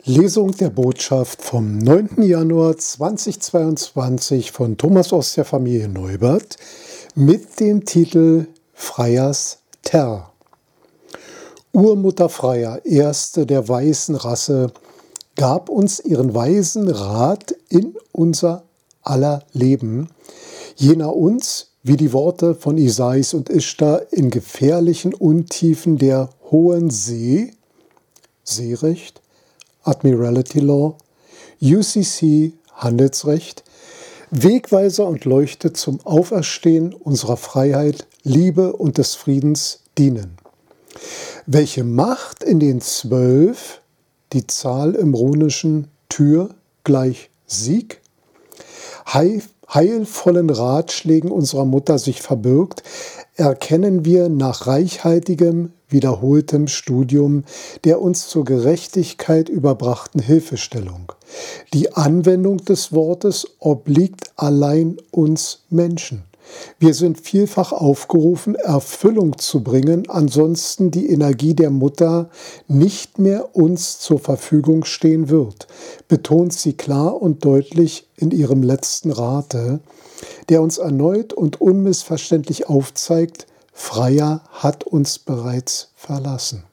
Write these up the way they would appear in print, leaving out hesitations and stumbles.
Lesung der Botschaft vom 9. Januar 2022 von Thomas aus der Familie Neubert mit dem Titel Freyas Ter. Urmutter Freya, erste der weißen Rasse, gab uns ihren weisen Rat in unser aller Leben, jener uns, wie die Worte von Isais und Ishtar, in gefährlichen Untiefen der hohen See, Seerecht, Admiralty Law, UCC, Handelsrecht, Wegweiser und Leuchte zum Auferstehen unserer Freiheit, Liebe und des Friedens dienen. Welche Macht in den 12, die Zahl im runischen Tür gleich Sieg, heilvollen Ratschlägen unserer Mutter sich verbirgt, erkennen wir nach reichhaltigem, wiederholtem Studium der uns zur Gerechtigkeit überbrachten Hilfestellung. Die Anwendung des Wortes obliegt allein uns Menschen. Wir sind vielfach aufgerufen, Erfüllung zu bringen, ansonsten die Energie der Mutter nicht mehr uns zur Verfügung stehen wird, betont sie klar und deutlich in ihrem letzten Rate, der uns erneut und unmissverständlich aufzeigt, Freya hat uns bereits verlassen.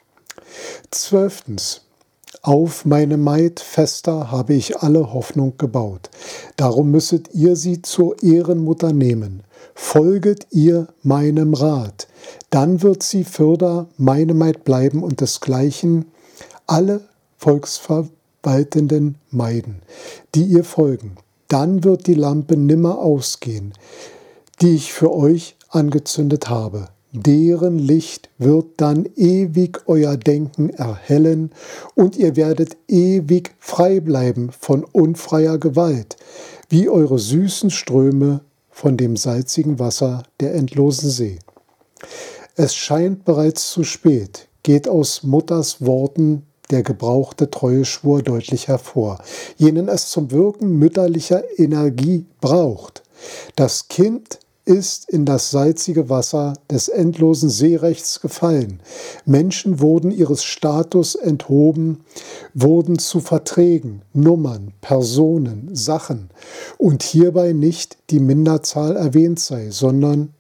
12. Auf meine Maid fester habe ich alle Hoffnung gebaut. Darum müsset ihr sie zur Ehrenmutter nehmen. Folget ihr meinem Rat. Dann wird sie fürder meine Maid bleiben und desgleichen alle Volksverwaltenden meiden, die ihr folgen. Dann wird die Lampe nimmer ausgehen, die ich für euch angezündet habe. Deren Licht wird dann ewig euer Denken erhellen und ihr werdet ewig frei bleiben von unfreier Gewalt, wie eure süßen Ströme von dem salzigen Wasser der endlosen See. Es scheint bereits zu spät, geht aus Mutters Worten der gebrauchte Treueschwur deutlich hervor, jenen es zum Wirken mütterlicher Energie braucht. Das Kind ist in das salzige Wasser des endlosen Seerechts gefallen. Menschen wurden ihres Status enthoben, wurden zu Verträgen, Nummern, Personen, Sachen und hierbei nicht die Minderzahl erwähnt sei, sondern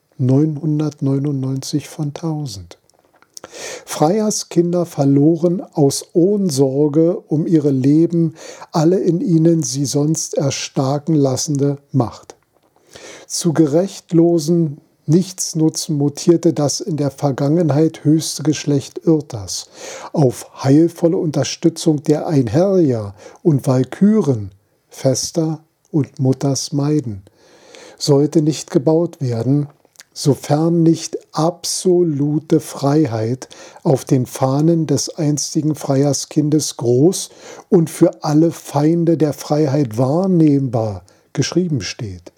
999 von 1000. Freyas Kinder verloren aus Ohnsorge um ihre Leben alle in ihnen sie sonst erstarken lassende Macht. Zu gerechtlosen Nichtsnutzen mutierte das in der Vergangenheit höchste Geschlecht Irtas. Auf heilvolle Unterstützung der Einherjer und Walküren, Fester und Mutters Maiden, sollte nicht gebaut werden, sofern nicht absolute Freiheit auf den Fahnen des einstigen Freyerskindes groß und für alle Feinde der Freiheit wahrnehmbar geschrieben steht.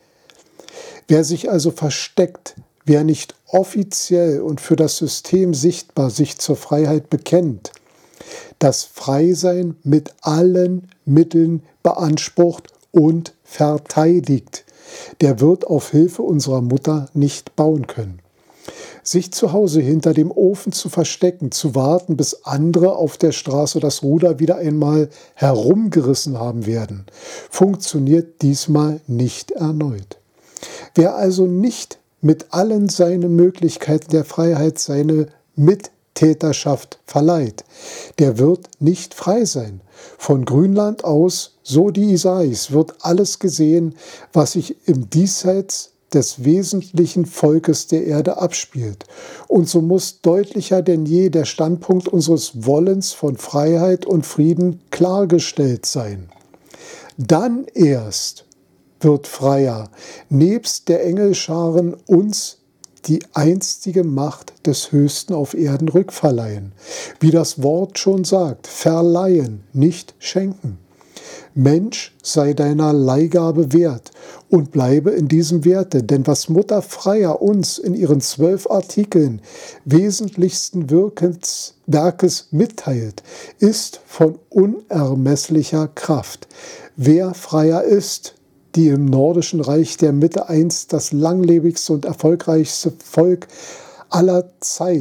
Wer sich also versteckt, wer nicht offiziell und für das System sichtbar sich zur Freiheit bekennt, das Freisein mit allen Mitteln beansprucht und verteidigt, der wird auf Hilfe unserer Mutter nicht bauen können. Sich zu Hause hinter dem Ofen zu verstecken, zu warten, bis andere auf der Straße das Ruder wieder einmal herumgerissen haben werden, funktioniert diesmal nicht erneut. Wer also nicht mit allen seinen Möglichkeiten der Freiheit seine Mittäterschaft verleiht, der wird nicht frei sein. Von Grünland aus, so die Isais, wird alles gesehen, was sich im Diesseits des wesentlichen Volkes der Erde abspielt. Und so muss deutlicher denn je der Standpunkt unseres Wollens von Freiheit und Frieden klargestellt sein. Dann erst wird Freya nebst der Engelscharen uns die einstige Macht des Höchsten auf Erden rückverleihen. Wie das Wort schon sagt, verleihen, nicht schenken. Mensch, sei deiner Leihgabe wert und bleibe in diesem Werte, denn was Mutter Freya uns in ihren 12 Artikeln wesentlichsten Werkes mitteilt, ist von unermesslicher Kraft. Wer Freya ist, die im nordischen Reich der Mitte einst das langlebigste und erfolgreichste Volk aller Zeit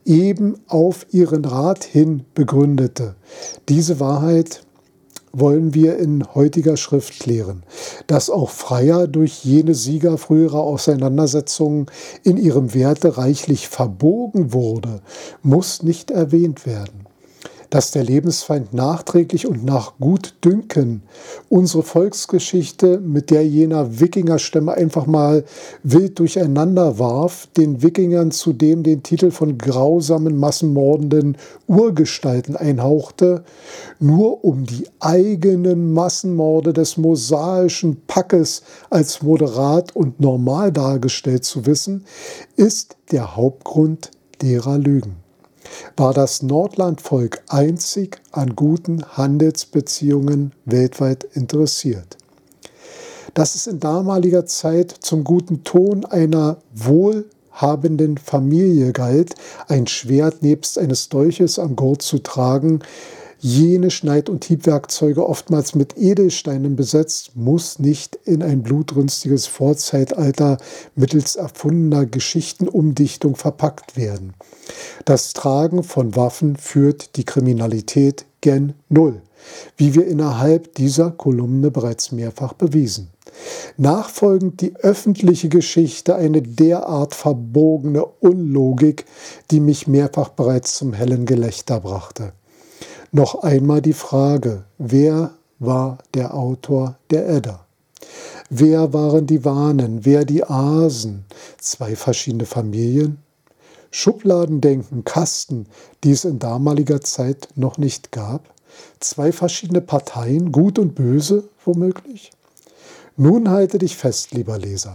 eben auf ihren Rat hin begründete. Diese Wahrheit wollen wir in heutiger Schrift klären. Dass auch Freya durch jene Sieger früherer Auseinandersetzungen in ihrem Werte reichlich verbogen wurde, muss nicht erwähnt werden. Dass der Lebensfeind nachträglich und nach Gutdünken unsere Volksgeschichte mit der jener Wikingerstämme einfach mal wild durcheinander warf, den Wikingern zudem den Titel von grausamen, massenmordenden Urgestalten einhauchte, nur um die eigenen Massenmorde des mosaischen Packes als moderat und normal dargestellt zu wissen, ist der Hauptgrund derer Lügen. War das Nordlandvolk einzig an guten Handelsbeziehungen weltweit interessiert. Dass es in damaliger Zeit zum guten Ton einer wohlhabenden Familie galt, ein Schwert nebst eines Dolches am Gurt zu tragen, jene Schneid- und Hiebwerkzeuge oftmals mit Edelsteinen besetzt, muss nicht in ein blutrünstiges Vorzeitalter mittels erfundener Geschichtenumdichtung verpackt werden. Das Tragen von Waffen führt die Kriminalität gen Null, wie wir innerhalb dieser Kolumne bereits mehrfach bewiesen. Nachfolgend die öffentliche Geschichte eine derart verbogene Unlogik, die mich mehrfach bereits zum hellen Gelächter brachte. Noch einmal die Frage, wer war der Autor der Edda? Wer waren die Wanen, wer die Asen? Zwei verschiedene Familien? Schubladendenken, Kasten, die es in damaliger Zeit noch nicht gab? Zwei verschiedene Parteien, gut und böse womöglich? Nun halte dich fest, lieber Leser.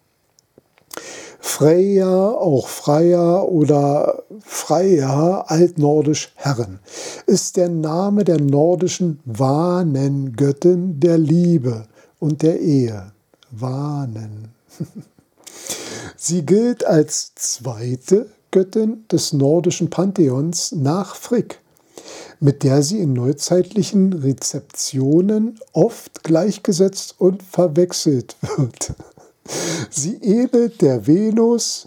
Freyja, auch Freya oder Freya, altnordisch Herren, ist der Name der nordischen Wanengöttin der Liebe und der Ehe. Wanen. Sie gilt als zweite Göttin des nordischen Pantheons nach Frigg, mit der sie in neuzeitlichen Rezeptionen oft gleichgesetzt und verwechselt wird. Sie ähnelt der Venus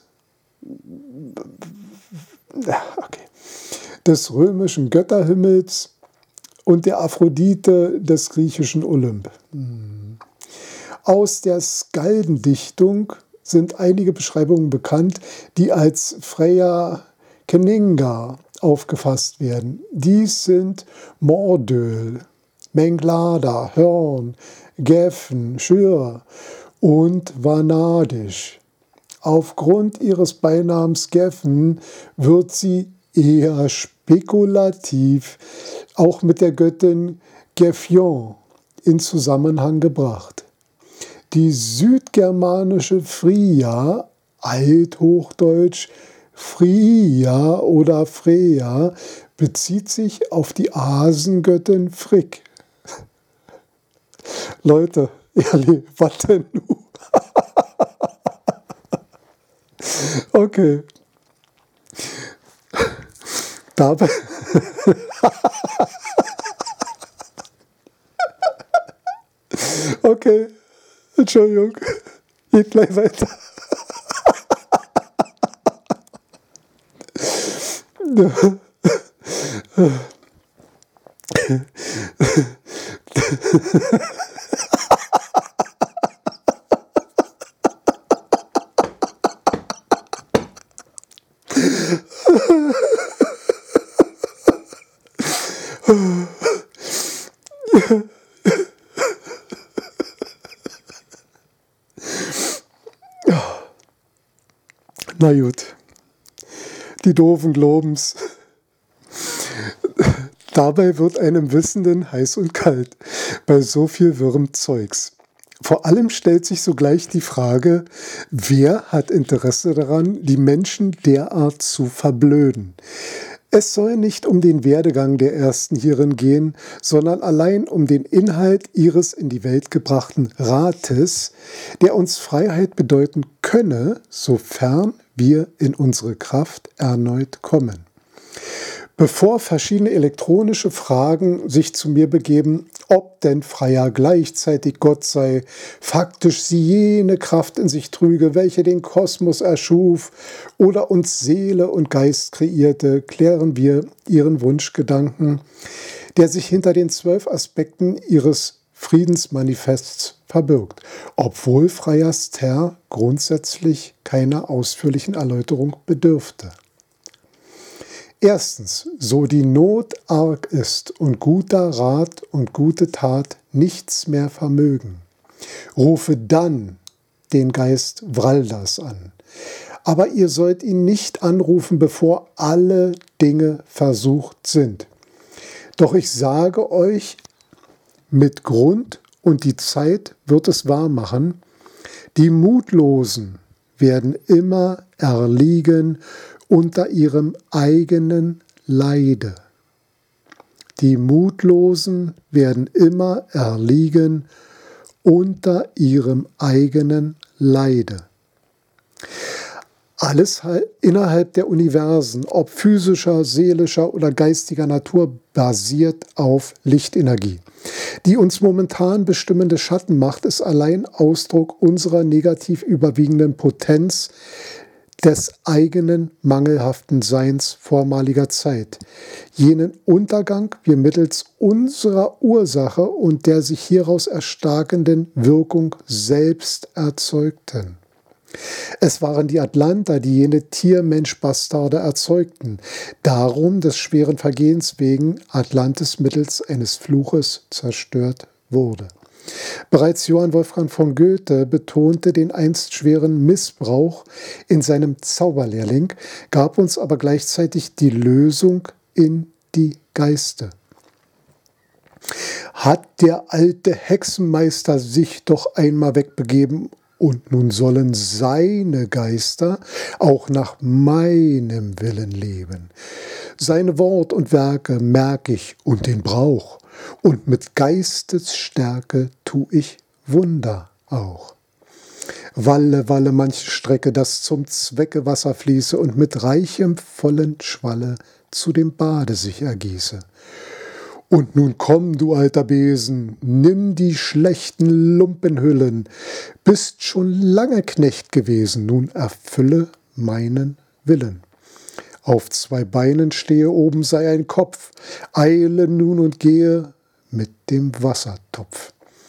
des römischen Götterhimmels und der Aphrodite des griechischen Olymp. Aus der Skaldendichtung sind einige Beschreibungen bekannt, die als Freyja Kenninga aufgefasst werden. Dies sind Mordöl, Menglada, Hörn, Geffen, Schür und Vanadisch. Aufgrund ihres Beinamens Geffen wird sie eher spekulativ auch mit der Göttin Gefjon in Zusammenhang gebracht. Die südgermanische Fria, althochdeutsch Fria oder Freya, bezieht sich auf die Asengöttin Frigg. Leute, ehrlich, was denn nun? Okay. Dabei. Okay. Entschuldigung. Geht gleich weiter. Na gut, die doofen Globens. Dabei wird einem Wissenden heiß und kalt bei so viel wirrem Zeugs. Vor allem stellt sich sogleich die Frage, wer hat Interesse daran, die Menschen derart zu verblöden? Es soll nicht um den Werdegang der Ersten hierin gehen, sondern allein um den Inhalt ihres in die Welt gebrachten Rates, der uns Freiheit bedeuten könne, sofern wir in unsere Kraft erneut kommen. Bevor verschiedene elektronische Fragen sich zu mir begeben, ob denn Freier gleichzeitig Gott sei, faktisch sie jene Kraft in sich trüge, welche den Kosmos erschuf oder uns Seele und Geist kreierte, klären wir ihren Wunschgedanken, der sich hinter den 12 Aspekten ihres Friedensmanifests verbirgt, obwohl Freiers Ter grundsätzlich keiner ausführlichen Erläuterung bedürfte. Erstens, so die Not arg ist und guter Rat und gute Tat nichts mehr vermögen, rufe dann den Geist Vraldas an. Aber ihr sollt ihn nicht anrufen, bevor alle Dinge versucht sind. Doch ich sage euch mit Grund, und die Zeit wird es wahr machen, die Mutlosen werden immer erliegen unter ihrem eigenen Leide. Die Mutlosen werden immer erliegen unter ihrem eigenen Leide. Alles innerhalb der Universen, ob physischer, seelischer oder geistiger Natur, basiert auf Lichtenergie. Die uns momentan bestimmende Schattenmacht ist allein Ausdruck unserer negativ überwiegenden Potenz, des eigenen mangelhaften Seins vormaliger Zeit. Jenen Untergang wir mittels unserer Ursache und der sich hieraus erstarkenden Wirkung selbst erzeugten. Es waren die Atlanter, die jene Tier-Mensch-Bastarde erzeugten, darum des schweren Vergehens wegen Atlantis mittels eines Fluches zerstört wurde. Bereits Johann Wolfgang von Goethe betonte den einst schweren Missbrauch in seinem Zauberlehrling, gab uns aber gleichzeitig die Lösung in die Geiste. Hat der alte Hexenmeister sich doch einmal wegbegeben, und nun sollen seine Geister auch nach meinem Willen leben. Seine Wort und Werke merk ich und den Brauch, und mit Geistesstärke tu ich Wunder auch. Walle, walle manche Strecke, dass zum Zwecke Wasser fließe und mit reichem, vollen Schwalle zu dem Bade sich ergieße. Und nun komm, du alter Besen, nimm die schlechten Lumpenhüllen, bist schon lange Knecht gewesen, nun erfülle meinen Willen. Auf 2 Beinen stehe, oben sei ein Kopf, eile nun und gehe mit dem Wassertopf.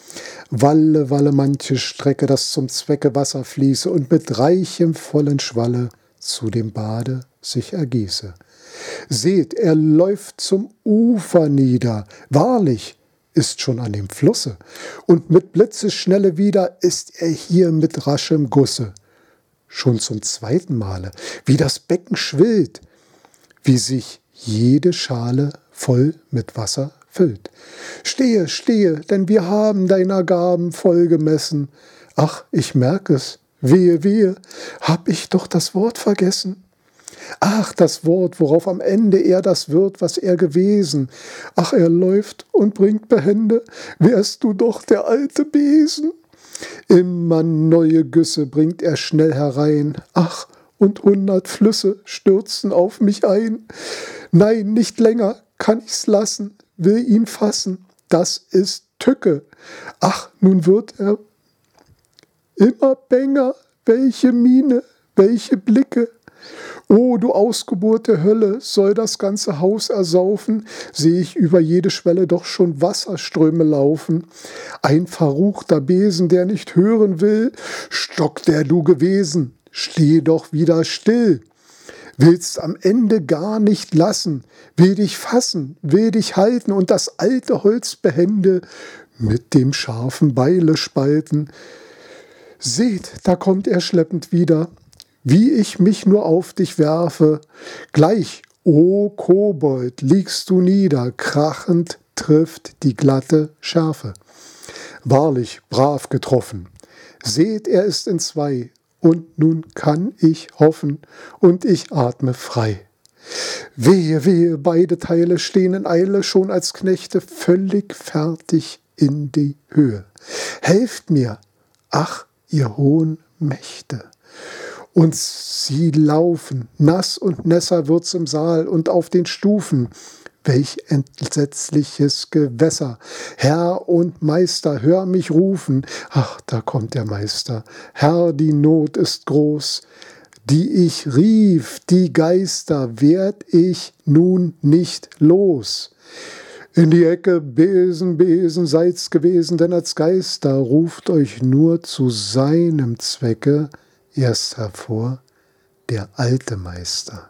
Walle, walle manche Strecke, dass zum Zwecke Wasser fließe und mit reichem, vollen Schwalle zu dem Bade sich ergieße. Seht, er läuft zum Ufer nieder, wahrlich, ist schon an dem Flusse, und mit Blitzesschnelle wieder ist er hier mit raschem Gusse. Schon zum 2. Male, wie das Becken schwillt, wie sich jede Schale voll mit Wasser füllt. Stehe, stehe, denn wir haben deiner Gaben voll gemessen. Ach, ich merk es, wehe, wehe, hab ich doch das Wort vergessen. Ach, das Wort, worauf am Ende er das wird, was er gewesen. Ach, er läuft und bringt behende, wärst du doch der alte Besen. Immer neue Güsse bringt er schnell herein. Ach, und 100 Flüsse stürzen auf mich ein. Nein, nicht länger kann ich's lassen, will ihn fassen. Das ist Tücke. Ach, nun wird er immer bänger. Welche Miene, welche Blicke. O, du Ausgeburt der Hölle, soll das ganze Haus ersaufen, seh ich über jede Schwelle doch schon Wasserströme laufen. Ein verruchter Besen, der nicht hören will, Stock, der du gewesen, steh doch wieder still. Willst am Ende gar nicht lassen, will dich fassen, will dich halten und das alte Holz behende mit dem scharfen Beile spalten. Seht, da kommt er schleppend wieder, wie ich mich nur auf dich werfe. Gleich, o Kobold, liegst du nieder, krachend trifft die glatte Schärfe. Wahrlich, brav getroffen. Seht, er ist in 2, und nun kann ich hoffen, und ich atme frei. Wehe, wehe, beide Teile stehen in Eile, schon als Knechte, völlig fertig in die Höhe. Helft mir, ach, ihr hohen Mächte! Und sie laufen, nass und nässer wird's im Saal und auf den Stufen. Welch entsetzliches Gewässer! Herr und Meister, hör mich rufen. Ach, da kommt der Meister. Herr, die Not ist groß. Die ich rief, die Geister, werd ich nun nicht los. In die Ecke, Besen, Besen, seid's gewesen, denn als Geister ruft euch nur zu seinem Zwecke erst hervor der alte Meister.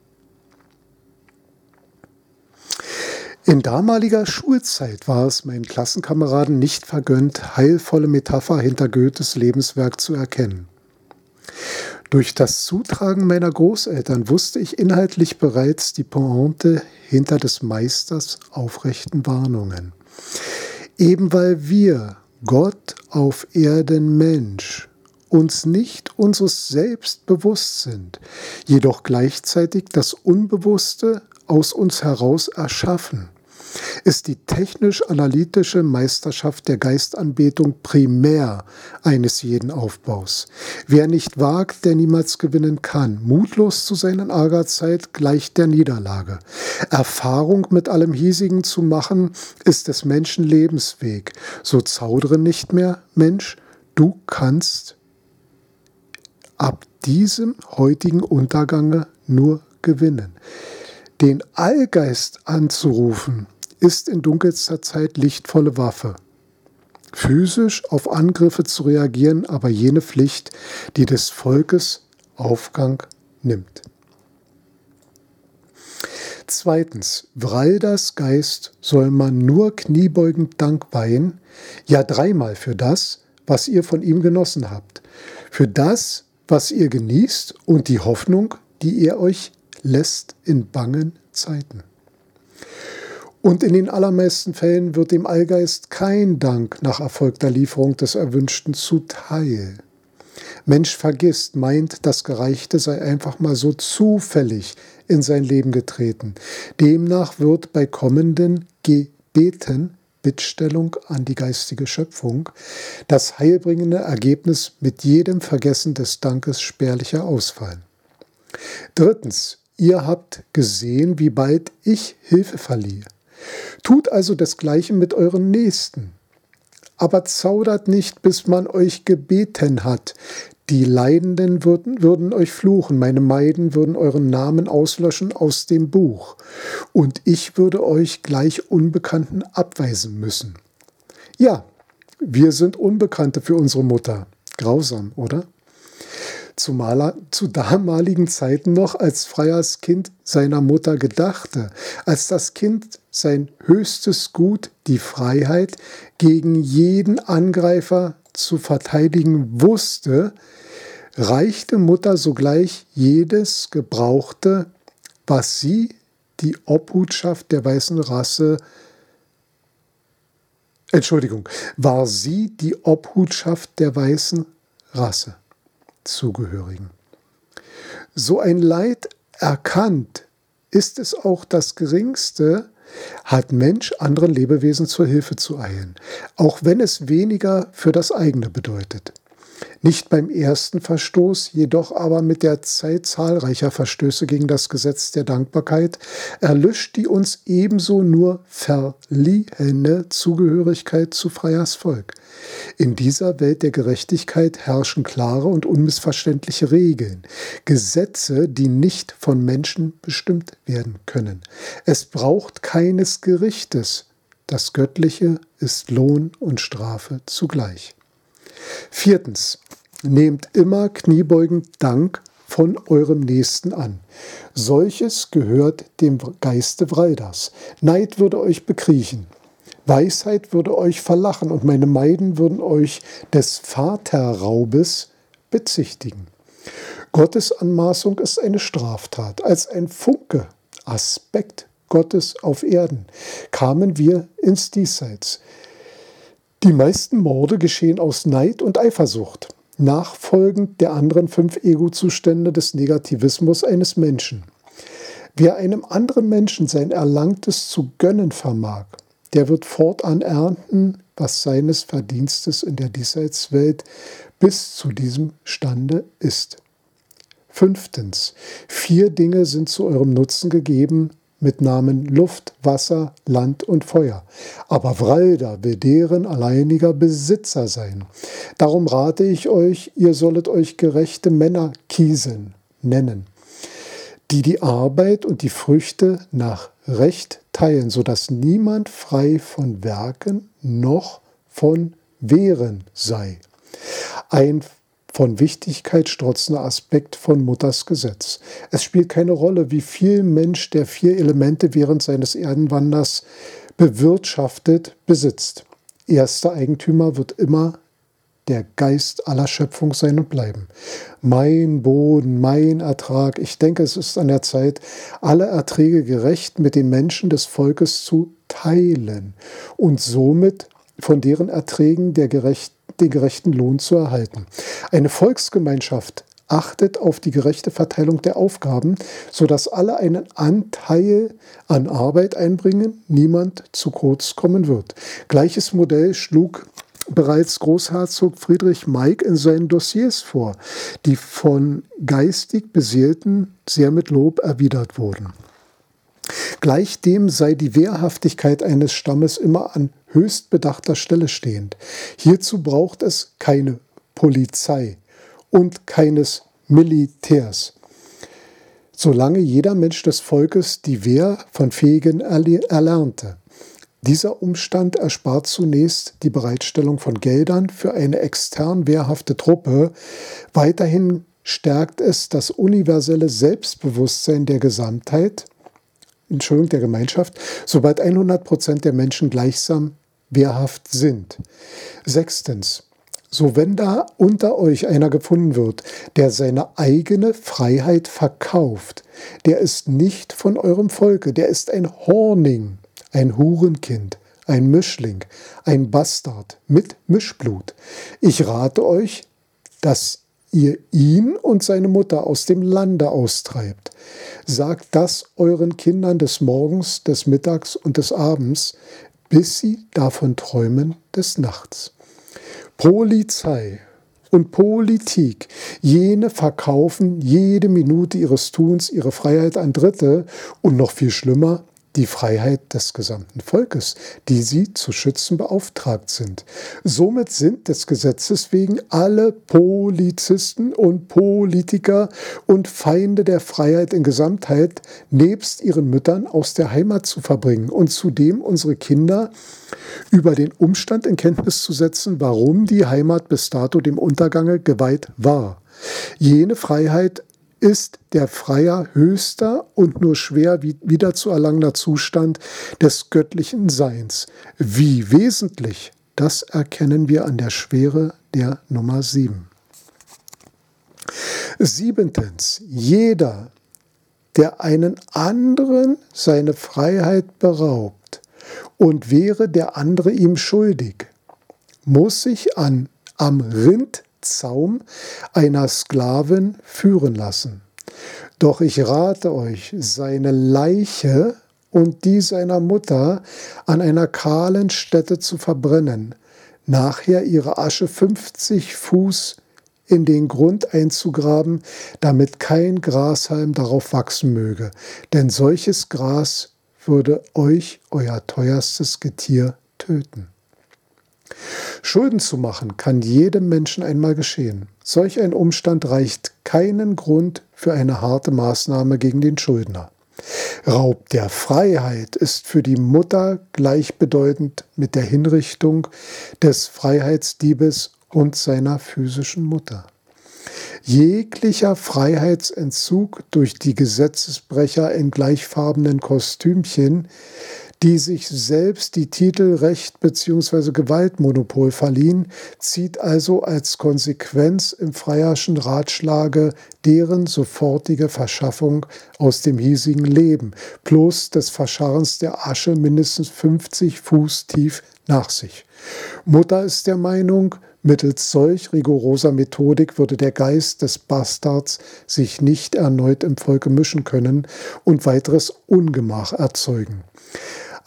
In damaliger Schulzeit war es meinen Klassenkameraden nicht vergönnt, heilvolle Metapher hinter Goethes Lebenswerk zu erkennen. Durch das Zutragen meiner Großeltern wusste ich inhaltlich bereits die Pointe hinter des Meisters aufrechten Warnungen. Eben weil wir, Gott auf Erden Mensch, uns nicht unseres Selbst bewusst sind, jedoch gleichzeitig das Unbewusste aus uns heraus erschaffen, ist die technisch-analytische Meisterschaft der Geistanbetung primär eines jeden Aufbaus. Wer nicht wagt, der niemals gewinnen kann. Mutlos zu sein in arger Zeit gleicht der Niederlage. Erfahrung mit allem Hiesigen zu machen, ist des Menschen Lebensweg. So zaudere nicht mehr, Mensch, du kannst ab diesem heutigen Untergange nur gewinnen. Den Allgeist anzurufen, ist in dunkelster Zeit lichtvolle Waffe. Physisch auf Angriffe zu reagieren, aber jene Pflicht, die des Volkes Aufgang nimmt. Zweitens, Wralders Geist soll man nur kniebeugend Dank weihen, ja dreimal für das, was ihr von ihm genossen habt, für das, was ihr genießt und die Hoffnung, die er euch lässt in bangen Zeiten. Und in den allermeisten Fällen wird dem Allgeist kein Dank nach erfolgter Lieferung des Erwünschten zuteil. Mensch vergisst, meint, das Gereichte sei einfach mal so zufällig in sein Leben getreten. Demnach wird bei kommenden Gebeten, Bittstellung an die geistige Schöpfung, das heilbringende Ergebnis mit jedem Vergessen des Dankes spärlicher ausfallen. Drittens, ihr habt gesehen, wie bald ich Hilfe verliehe. Tut also desgleichen mit euren Nächsten. Aber zaudert nicht, bis man euch gebeten hat. Die Leidenden würden euch fluchen, meine Meiden würden euren Namen auslöschen aus dem Buch. Und ich würde euch gleich Unbekannten abweisen müssen. Ja, wir sind Unbekannte für unsere Mutter. Grausam, oder? Zu damaligen Zeiten noch, als Freiers Kind seiner Mutter gedachte, als das Kind sein höchstes Gut, die Freiheit, gegen jeden Angreifer zu verteidigen wusste, reichte Mutter sogleich jedes Gebrauchte, was sie, die Obhutschaft der weißen Rasse, war sie die Obhutschaft der weißen Rasse zugehörigen. So ein Leid erkannt, ist es auch das Geringste, hat Mensch anderen Lebewesen zur Hilfe zu eilen, auch wenn es weniger für das eigene bedeutet. Nicht beim ersten Verstoß, jedoch aber mit der Zeit zahlreicher Verstöße gegen das Gesetz der Dankbarkeit erlischt die uns ebenso nur verliehene Zugehörigkeit zu Freiers Volk. In dieser Welt der Gerechtigkeit herrschen klare und unmissverständliche Regeln, Gesetze, die nicht von Menschen bestimmt werden können. Es braucht keines Gerichtes. Das Göttliche ist Lohn und Strafe zugleich. Viertens, nehmt immer kniebeugend Dank von eurem Nächsten an. Solches gehört dem Geiste Wralders. Neid würde euch bekriechen. Weisheit würde euch verlachen und meine Meiden würden euch des Vaterraubes bezichtigen. Gottes Anmaßung ist eine Straftat. Als ein Funke, Aspekt Gottes auf Erden, kamen wir ins Diesseits. Die meisten Morde geschehen aus Neid und Eifersucht, nachfolgend der anderen 5 Ego-Zustände des Negativismus eines Menschen. Wer einem anderen Menschen sein Erlangtes zu gönnen vermag, der wird fortan ernten, was seines Verdienstes in der Diesseitswelt bis zu diesem Stande ist. 5. 4 Dinge sind zu eurem Nutzen gegeben, mit Namen Luft, Wasser, Land und Feuer. Aber Vralda will deren alleiniger Besitzer sein. Darum rate ich euch, ihr sollet euch gerechte Männer Kieseln nennen, die die Arbeit und die Früchte nach Recht teilen, sodass niemand frei von Werken noch von Wehren sei. Ein von Wichtigkeit strotzender Aspekt von Mutters Gesetz. Es spielt keine Rolle, wie viel Mensch der 4 Elemente während seines Erdenwanders bewirtschaftet, besitzt. Erster Eigentümer wird immer der Geist aller Schöpfung sein und bleiben. Mein Boden, mein Ertrag. Ich denke, es ist an der Zeit, alle Erträge gerecht mit den Menschen des Volkes zu teilen und somit von deren Erträgen den gerechten Lohn zu erhalten. Eine Volksgemeinschaft achtet auf die gerechte Verteilung der Aufgaben, sodass alle einen Anteil an Arbeit einbringen, niemand zu kurz kommen wird. Gleiches Modell schlug bereits Großherzog Friedrich Meig in seinen Dossiers vor, die von geistig Beseelten sehr mit Lob erwidert wurden. Gleichdem sei die Wehrhaftigkeit eines Stammes immer an höchst bedachter Stelle stehend. Hierzu braucht es keine Polizei und keines Militärs, solange jeder Mensch des Volkes die Wehr von Fähigen erlernte. Dieser Umstand erspart zunächst die Bereitstellung von Geldern für eine extern wehrhafte Truppe. Weiterhin stärkt es das universelle Selbstbewusstsein der der Gemeinschaft, sobald 100% der Menschen gleichsam wehrhaft sind. 6. So wenn da unter euch einer gefunden wird, der seine eigene Freiheit verkauft, der ist nicht von eurem Volke, der ist ein Horning, ein Hurenkind, ein Mischling, ein Bastard mit Mischblut. Ich rate euch, dass ihr ihn und seine Mutter aus dem Lande austreibt. Sagt das euren Kindern des Morgens, des Mittags und des Abends, bis sie davon träumen des Nachts. Polizei und Politik, jene verkaufen jede Minute ihres Tuns, ihre Freiheit an Dritte und noch viel schlimmer, die Freiheit des gesamten Volkes, die sie zu schützen beauftragt sind. Somit sind des Gesetzes wegen alle Polizisten und Politiker und Feinde der Freiheit in Gesamtheit nebst ihren Müttern aus der Heimat zu verbringen und zudem unsere Kinder über den Umstand in Kenntnis zu setzen, warum die Heimat bis dato dem Untergange geweiht war. Jene Freiheit ist der Freier höchster und nur schwer wiederzuerlangender Zustand des göttlichen Seins. Wie wesentlich, das erkennen wir an der Schwere der Nummer 7. 7. Jeder, der einen anderen seine Freiheit beraubt und wäre der andere ihm schuldig, muss sich am Rindzaum einer Sklavin führen lassen. Doch ich rate euch, seine Leiche und die seiner Mutter an einer kahlen Stätte zu verbrennen, nachher ihre Asche 50 Fuß in den Grund einzugraben, damit kein Grashalm darauf wachsen möge, denn solches Gras würde euch, euer teuerstes Getier, töten. Schulden zu machen kann jedem Menschen einmal geschehen. Solch ein Umstand reicht keinen Grund für eine harte Maßnahme gegen den Schuldner. Raub der Freiheit ist für die Mutter gleichbedeutend mit der Hinrichtung des Freiheitsdiebes und seiner physischen Mutter. Jeglicher Freiheitsentzug durch die Gesetzesbrecher in gleichfarbenen Kostümchen, die sich selbst die Titel Recht bzw. Gewaltmonopol verliehen, zieht also als Konsequenz im Freierschen Ratschlage deren sofortige Verschaffung aus dem hiesigen Leben, plus des Verscharrens der Asche mindestens 50 Fuß tief nach sich. Mutter ist der Meinung, mittels solch rigoroser Methodik würde der Geist des Bastards sich nicht erneut im Volke mischen können und weiteres Ungemach erzeugen.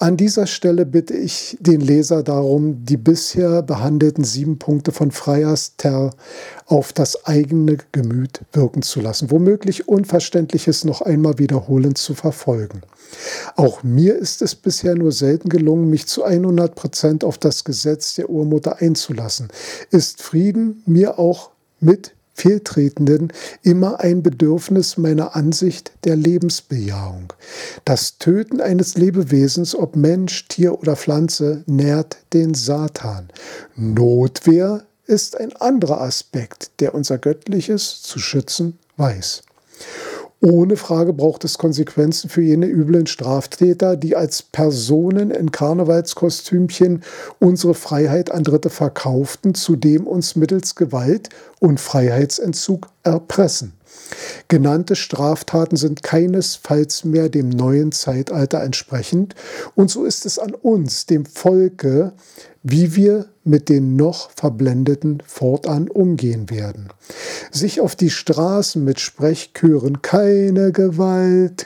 An dieser Stelle bitte ich den Leser darum, die bisher behandelten 7 Punkte von Freias-Terre auf das eigene Gemüt wirken zu lassen, womöglich Unverständliches noch einmal wiederholend zu verfolgen. Auch mir ist es bisher nur selten gelungen, mich zu 100% auf das Gesetz der Urmutter einzulassen. Ist Frieden mir auch mit Fehltretenden immer ein Bedürfnis meiner Ansicht der Lebensbejahung. Das Töten eines Lebewesens, ob Mensch, Tier oder Pflanze, nährt den Satan. Notwehr ist ein anderer Aspekt, der unser Göttliches zu schützen weiß. Ohne Frage braucht es Konsequenzen für jene üblen Straftäter, die als Personen in Karnevalskostümchen unsere Freiheit an Dritte verkauften, zudem uns mittels Gewalt und Freiheitsentzug erpressen. Genannte Straftaten sind keinesfalls mehr dem neuen Zeitalter entsprechend, und so ist es an uns, dem Volke, wie wir mit den noch Verblendeten fortan umgehen werden. Sich auf die Straßen mit Sprechchören keine Gewalt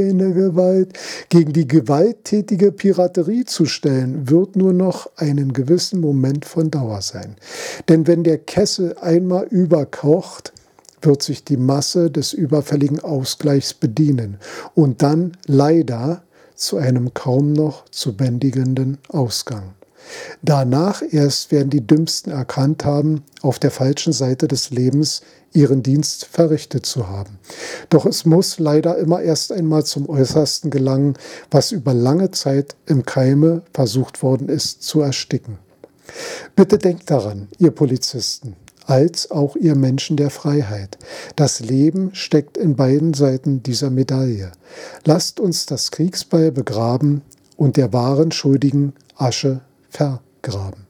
gegen die gewalttätige Piraterie zu stellen, wird nur noch einen gewissen Moment von Dauer sein. Denn wenn der Kessel einmal überkocht, wird sich die Masse des überfälligen Ausgleichs bedienen und dann leider zu einem kaum noch zu bändigenden Ausgang. Danach erst werden die Dümmsten erkannt haben, auf der falschen Seite des Lebens ihren Dienst verrichtet zu haben. Doch es muss leider immer erst einmal zum Äußersten gelangen, was über lange Zeit im Keime versucht worden ist zu ersticken. Bitte denkt daran, ihr Polizisten, als auch ihr Menschen der Freiheit. Das Leben steckt in beiden Seiten dieser Medaille. Lasst uns das Kriegsbeil begraben und der wahren Schuldigen Asche vergraben.